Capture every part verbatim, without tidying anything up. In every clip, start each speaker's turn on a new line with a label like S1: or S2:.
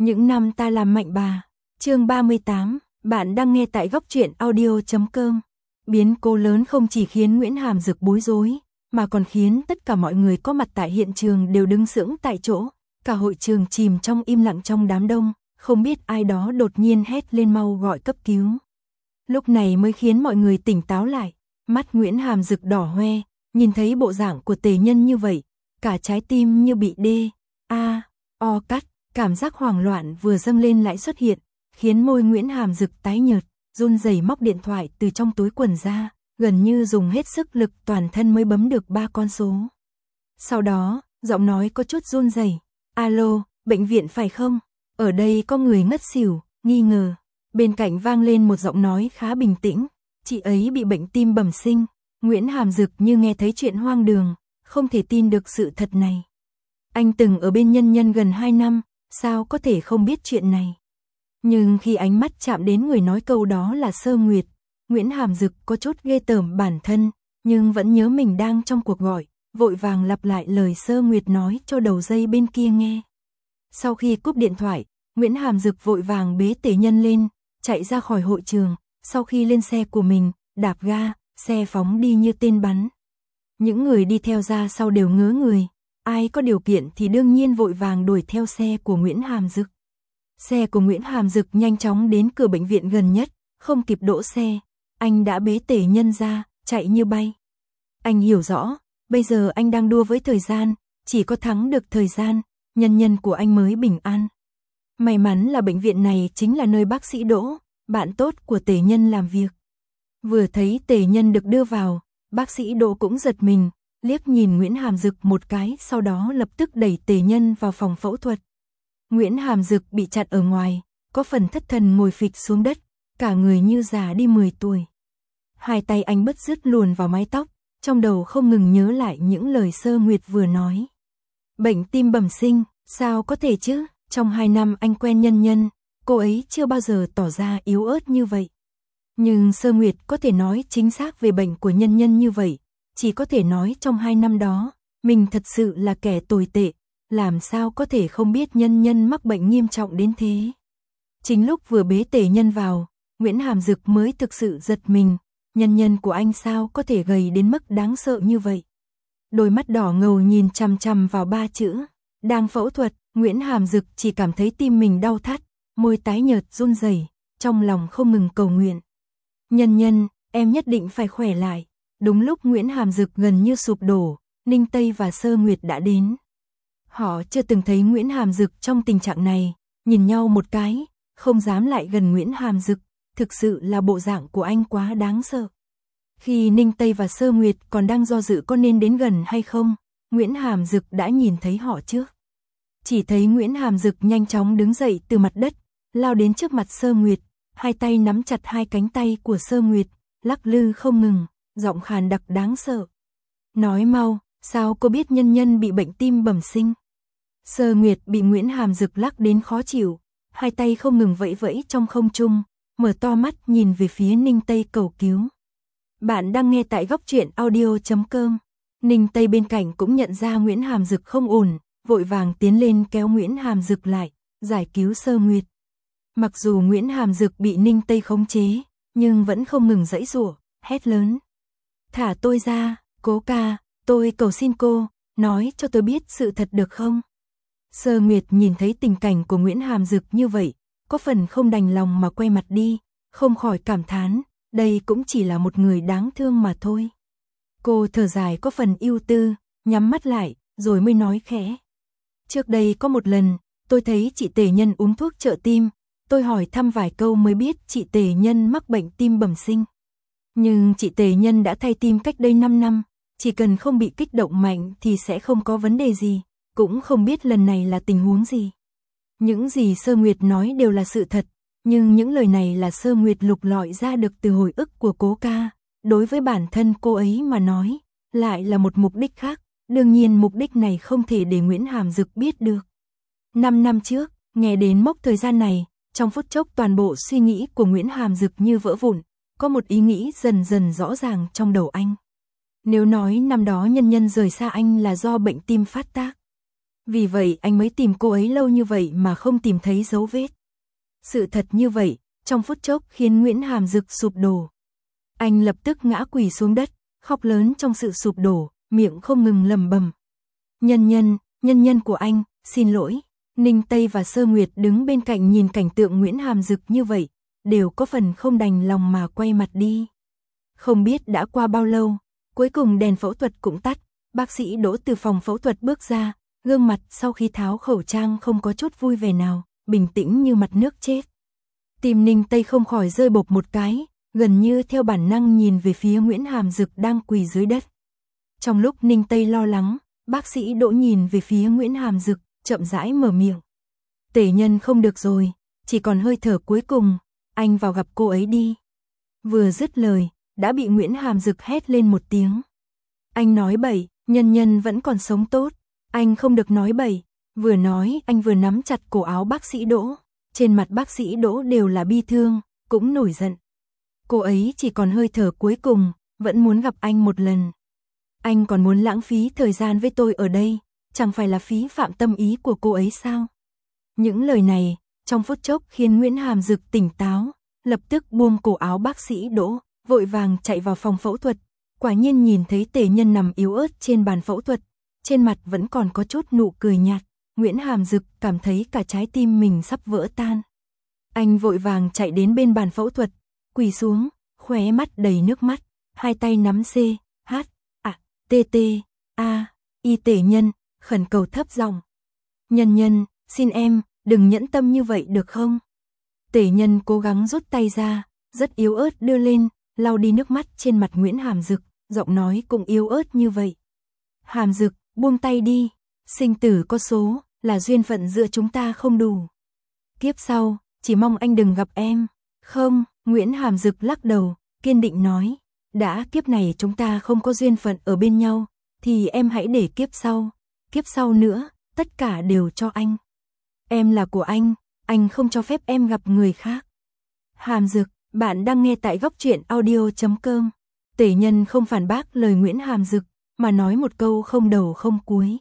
S1: Những năm ta làm mạnh bà. Chương ba mươi tám, bạn đang nghe tại góc truyện audio chấm com. Biến cố lớn không chỉ khiến Nguyễn Hàm Dực bối rối, mà còn khiến tất cả mọi người có mặt tại hiện trường đều đứng sững tại chỗ. Cả hội trường chìm trong im lặng trong đám đông, không biết ai đó đột nhiên hét lên mau gọi cấp cứu. Lúc này mới khiến mọi người tỉnh táo lại, mắt Nguyễn Hàm Dực đỏ hoe, nhìn thấy bộ dạng của tề nhân như vậy, cả trái tim như bị đê, a, o cắt, cảm giác hoảng loạn vừa dâng lên lại xuất hiện, khiến môi Nguyễn Hàm Dực tái nhợt, run rẩy móc điện thoại từ trong túi quần ra, gần như dùng hết sức lực toàn thân mới bấm được ba con số. Sau đó, giọng nói có chút run rẩy, "Alo, bệnh viện phải không? Ở đây có người ngất xỉu, nghi ngờ." Bên cạnh vang lên một giọng nói khá bình tĩnh, "Chị ấy bị bệnh tim bẩm sinh." Nguyễn Hàm Dực như nghe thấy chuyện hoang đường, không thể tin được sự thật này. Anh từng ở bên Nhân Nhân gần hai năm, sao có thể không biết chuyện này. Nhưng khi ánh mắt chạm đến người nói câu đó là Sơ Nguyệt, Nguyễn Hàm Dực có chút ghê tởm bản thân, nhưng vẫn nhớ mình đang trong cuộc gọi, vội vàng lặp lại lời Sơ Nguyệt nói cho đầu dây bên kia nghe. Sau khi cúp điện thoại, Nguyễn Hàm Dực vội vàng bế Tề Nhân lên, chạy ra khỏi hội trường, sau khi lên xe của mình, đạp ga, xe phóng đi như tên bắn. Những người đi theo ra sau đều ngớ người, ai có điều kiện thì đương nhiên vội vàng đuổi theo xe của Nguyễn Hàm Dực. Xe của Nguyễn Hàm Dực nhanh chóng đến cửa bệnh viện gần nhất, không kịp đỗ xe, anh đã bế Tề Nhân ra, chạy như bay. Anh hiểu rõ, bây giờ anh đang đua với thời gian, chỉ có thắng được thời gian, Nhân Nhân của anh mới bình an. May mắn là bệnh viện này chính là nơi bác sĩ Đỗ, bạn tốt của Tề Nhân làm việc. Vừa thấy Tề Nhân được đưa vào, bác sĩ Đỗ cũng giật mình, liếc nhìn Nguyễn Hàm Dực một cái, sau đó lập tức đẩy Tề Nhân vào phòng phẫu thuật. Nguyễn Hàm Dực bị chặn ở ngoài, có phần thất thần ngồi phịch xuống đất, cả người như già đi mười tuổi. Hai tay anh bứt rứt luồn vào mái tóc, trong đầu không ngừng nhớ lại những lời Sơ Nguyệt vừa nói. Bệnh tim bẩm sinh, sao có thể chứ? Trong hai năm anh quen Nhân Nhân, cô ấy chưa bao giờ tỏ ra yếu ớt như vậy. Nhưng Sơ Nguyệt có thể nói chính xác về bệnh của Nhân Nhân như vậy, chỉ có thể nói trong hai năm đó, mình thật sự là kẻ tồi tệ, làm sao có thể không biết Nhân Nhân mắc bệnh nghiêm trọng đến thế. Chính lúc vừa bế Tề Nhân vào, Nguyễn Hàm Dực mới thực sự giật mình, Nhân Nhân của anh sao có thể gầy đến mức đáng sợ như vậy. Đôi mắt đỏ ngầu nhìn chằm chằm vào ba chữ, đang phẫu thuật. Nguyễn Hàm Dực chỉ cảm thấy tim mình đau thắt, môi tái nhợt run rẩy, trong lòng không ngừng cầu nguyện. Nhân Nhân, em nhất định phải khỏe lại. Đúng lúc Nguyễn Hàm Dực gần như sụp đổ, Ninh Tây và Sơ Nguyệt đã đến. Họ chưa từng thấy Nguyễn Hàm Dực trong tình trạng này, nhìn nhau một cái, không dám lại gần Nguyễn Hàm Dực, thực sự là bộ dạng của anh quá đáng sợ. Khi Ninh Tây và Sơ Nguyệt còn đang do dự có nên đến gần hay không, Nguyễn Hàm Dực đã nhìn thấy họ trước. Chỉ thấy Nguyễn Hàm Dực nhanh chóng đứng dậy từ mặt đất, lao đến trước mặt Sơ Nguyệt, hai tay nắm chặt hai cánh tay của Sơ Nguyệt, lắc lư không ngừng, giọng khàn đặc đáng sợ. Nói mau, sao cô biết Nhân Nhân bị bệnh tim bẩm sinh? Sơ Nguyệt bị Nguyễn Hàm Dực lắc đến khó chịu, hai tay không ngừng vẫy vẫy trong không trung, mở to mắt nhìn về phía Ninh Tây cầu cứu. Bạn đang nghe tại góc truyện audio chấm com. Ninh Tây bên cạnh cũng nhận ra Nguyễn Hàm Dực không ổn, vội vàng tiến lên kéo Nguyễn Hàm Dực lại, giải cứu Sơ Nguyệt. Mặc dù Nguyễn Hàm Dực bị Ninh Tây khống chế, nhưng vẫn không ngừng giãy giụa, hét lớn. Thả tôi ra, Cố ca, tôi cầu xin cô, nói cho tôi biết sự thật được không? Sơ Nguyệt nhìn thấy tình cảnh của Nguyễn Hàm Dực như vậy, có phần không đành lòng mà quay mặt đi, không khỏi cảm thán, đây cũng chỉ là một người đáng thương mà thôi. Cô thở dài có phần ưu tư, nhắm mắt lại, rồi mới nói khẽ. Trước đây có một lần, tôi thấy chị Tề Nhân uống thuốc trợ tim, tôi hỏi thăm vài câu mới biết chị Tề Nhân mắc bệnh tim bẩm sinh. Nhưng chị Tề Nhân đã thay tim cách đây năm năm, chỉ cần không bị kích động mạnh thì sẽ không có vấn đề gì, cũng không biết lần này là tình huống gì. Những gì Sơ Nguyệt nói đều là sự thật, nhưng những lời này là Sơ Nguyệt lục lọi ra được từ hồi ức của Cố ca, đối với bản thân cô ấy mà nói, lại là một mục đích khác. Đương nhiên mục đích này không thể để Nguyễn Hàm Dực biết được. Năm năm trước, nghe đến mốc thời gian này, trong phút chốc toàn bộ suy nghĩ của Nguyễn Hàm Dực như vỡ vụn, có một ý nghĩ dần dần rõ ràng trong đầu anh. Nếu nói năm đó Nhân Nhân rời xa anh là do bệnh tim phát tác, Vì vậy anh mới tìm cô ấy lâu như vậy mà không tìm thấy dấu vết. Sự thật như vậy, trong phút chốc khiến Nguyễn Hàm Dực sụp đổ. Anh lập tức ngã quỳ xuống đất, khóc lớn trong sự sụp đổ, miệng không ngừng lẩm bẩm. Nhân nhân, nhân nhân của anh, xin lỗi. Ninh Tây và Sơ Nguyệt đứng bên cạnh nhìn cảnh tượng Nguyễn Hàm Dực như vậy, đều có phần không đành lòng mà quay mặt đi. Không biết đã qua bao lâu, cuối cùng đèn phẫu thuật cũng tắt, bác sĩ Đỗ từ phòng phẫu thuật bước ra, gương mặt sau khi tháo khẩu trang không có chút vui vẻ nào, bình tĩnh như mặt nước chết. Tim Ninh Tây không khỏi rơi bộp một cái, gần như theo bản năng nhìn về phía Nguyễn Hàm Dực đang quỳ dưới đất. Trong lúc Ninh Tây lo lắng, bác sĩ Đỗ nhìn về phía Nguyễn Hàm Dực, chậm rãi mở miệng. Tể nhân không được rồi, chỉ còn hơi thở cuối cùng, anh vào gặp cô ấy đi. Vừa dứt lời, đã bị Nguyễn Hàm Dực hét lên một tiếng. Anh nói bậy, nhân nhân vẫn còn sống tốt, anh không được nói bậy. Vừa nói anh vừa nắm chặt cổ áo bác sĩ Đỗ, trên mặt bác sĩ Đỗ đều là bi thương, cũng nổi giận. Cô ấy chỉ còn hơi thở cuối cùng, vẫn muốn gặp anh một lần. Anh còn muốn lãng phí thời gian với tôi ở đây, chẳng phải là phí phạm tâm ý của cô ấy sao? Những lời này, trong phút chốc khiến Nguyễn Hàm Dực tỉnh táo, lập tức buông cổ áo bác sĩ Đỗ, vội vàng chạy vào phòng phẫu thuật. Quả nhiên nhìn thấy Tề Nhân nằm yếu ớt trên bàn phẫu thuật, trên mặt vẫn còn có chút nụ cười nhạt. Nguyễn Hàm Dực cảm thấy cả trái tim mình sắp vỡ tan. Anh vội vàng chạy đến bên bàn phẫu thuật, quỳ xuống, khóe mắt đầy nước mắt, hai tay nắm C, H, A, T, T, A, Y Tề Nhân, khẩn cầu thấp giọng. Nhân nhân, xin em, đừng nhẫn tâm như vậy được không? Tề Nhân cố gắng rút tay ra, rất yếu ớt đưa lên, lau đi nước mắt trên mặt Nguyễn Hàm Dực, giọng nói cũng yếu ớt như vậy. Hàm Dực, buông tay đi, sinh tử có số, là duyên phận giữa chúng ta không đủ. Kiếp sau, chỉ mong anh đừng gặp em. Không, Nguyễn Hàm Dực lắc đầu, kiên định nói, đã kiếp này chúng ta không có duyên phận ở bên nhau, thì em hãy để kiếp sau, kiếp sau nữa, tất cả đều cho anh. Em là của anh, anh không cho phép em gặp người khác. Hàm Dực, bạn đang nghe tại góc truyện audio chấm com. Tề Nhân không phản bác lời Nguyễn Hàm Dực, mà nói một câu không đầu không cuối.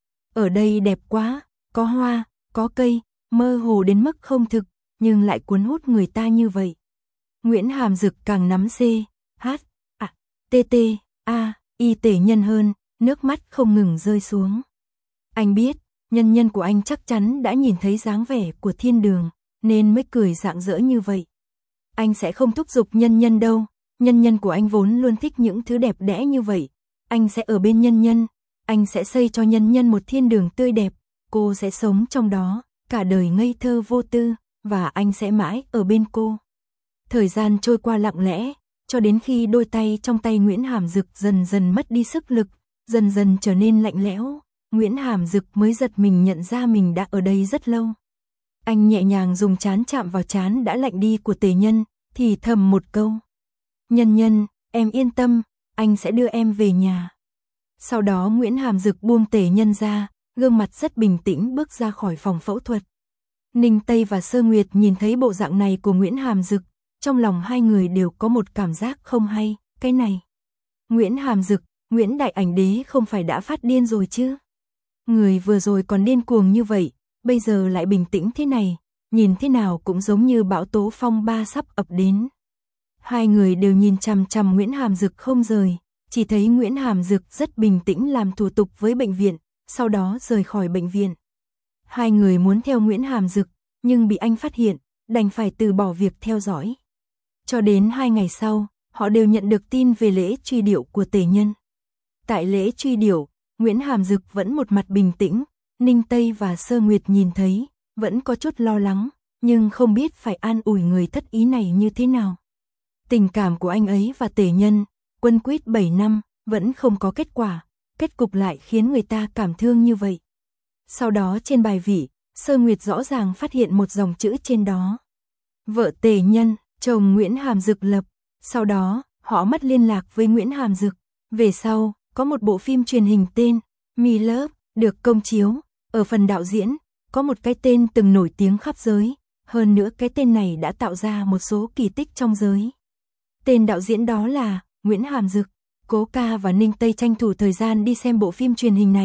S1: Ở đây đẹp quá, có hoa, có cây, mơ hồ đến mức không thực, nhưng lại cuốn hút người ta như vậy. Nguyễn Hàm Dực càng nắm C, H, A, T, T, A, Y Tề Nhân hơn, nước mắt không ngừng rơi xuống. Anh biết, nhân nhân của anh chắc chắn đã nhìn thấy dáng vẻ của thiên đường, nên mới cười rạng rỡ như vậy. Anh sẽ không thúc giục nhân nhân đâu, nhân nhân của anh vốn luôn thích những thứ đẹp đẽ như vậy. Anh sẽ ở bên nhân nhân, anh sẽ xây cho nhân nhân một thiên đường tươi đẹp, cô sẽ sống trong đó, cả đời ngây thơ vô tư, và anh sẽ mãi ở bên cô. Thời gian trôi qua lặng lẽ, cho đến khi đôi tay trong tay Nguyễn Hàm Dực dần dần mất đi sức lực, dần dần trở nên lạnh lẽo, Nguyễn Hàm Dực mới giật mình nhận ra mình đã ở đây rất lâu. Anh nhẹ nhàng dùng trán chạm vào trán đã lạnh đi của Tề Nhân, thì thầm một câu. Nhân nhân, em yên tâm, anh sẽ đưa em về nhà. Sau đó Nguyễn Hàm Dực buông Tề Nhân ra, gương mặt rất bình tĩnh bước ra khỏi phòng phẫu thuật. Ninh Tây và Sơ Nguyệt nhìn thấy bộ dạng này của Nguyễn Hàm Dực, trong lòng hai người đều có một cảm giác không hay, cái này. Nguyễn Hàm Dực, Nguyễn Đại Ảnh Đế không phải đã phát điên rồi chứ? Người vừa rồi còn điên cuồng như vậy, bây giờ lại bình tĩnh thế này, nhìn thế nào cũng giống như bão tố phong ba sắp ập đến. Hai người đều nhìn chằm chằm Nguyễn Hàm Dực không rời, chỉ thấy Nguyễn Hàm Dực rất bình tĩnh làm thủ tục với bệnh viện, sau đó rời khỏi bệnh viện. Hai người muốn theo Nguyễn Hàm Dực, nhưng bị anh phát hiện, đành phải từ bỏ việc theo dõi. Cho đến hai ngày sau, họ đều nhận được tin về lễ truy điệu của Tề Nhân. Tại lễ truy điệu, Nguyễn Hàm Dực vẫn một mặt bình tĩnh, Ninh Tây và Sơ Nguyệt nhìn thấy, vẫn có chút lo lắng, nhưng không biết phải an ủi người thất ý này như thế nào. Tình cảm của anh ấy và Tề Nhân, quấn quýt bảy năm, vẫn không có kết quả, kết cục lại khiến người ta cảm thương như vậy. Sau đó trên bài vị, Sơ Nguyệt rõ ràng phát hiện một dòng chữ trên đó. Vợ Tề Nhân, chồng Nguyễn Hàm Dực lập. Sau đó, họ mất liên lạc với Nguyễn Hàm Dực. Về sau, có một bộ phim truyền hình tên Me Love được công chiếu. Ở phần đạo diễn, có một cái tên từng nổi tiếng khắp giới. Hơn nữa cái tên này đã tạo ra một số kỳ tích trong giới. Tên đạo diễn đó là Nguyễn Hàm Dực. Cố Ca và Ninh Tây tranh thủ thời gian đi xem bộ phim truyền hình này.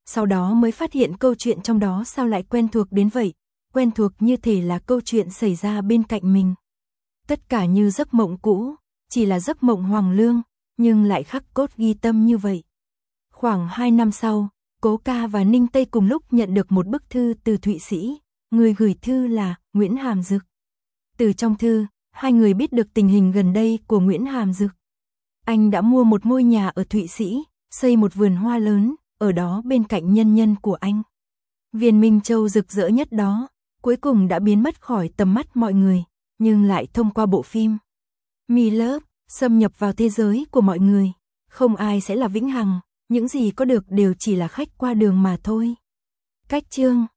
S1: Sau đó mới phát hiện câu chuyện trong đó sao lại quen thuộc đến vậy, quen thuộc như thể là câu chuyện xảy ra bên cạnh mình. Tất cả như giấc mộng cũ, chỉ là giấc mộng hoang lương, nhưng lại khắc cốt ghi tâm như vậy. Khoảng hai năm sau, Cố Ca và Ninh Tây cùng lúc nhận được một bức thư từ Thụy Sĩ, người gửi thư là Nguyễn Hàm Dực. Từ trong thư, hai người biết được tình hình gần đây của Nguyễn Hàm Dực. Anh đã mua một ngôi nhà ở Thụy Sĩ, xây một vườn hoa lớn, ở đó bên cạnh nhân nhân của anh. Viên Minh Châu rực rỡ nhất đó, cuối cùng đã biến mất khỏi tầm mắt mọi người, nhưng lại thông qua bộ phim Me Love, xâm nhập vào thế giới của mọi người. Không ai sẽ là vĩnh hằng, những gì có được đều chỉ là khách qua đường mà thôi. Cách chương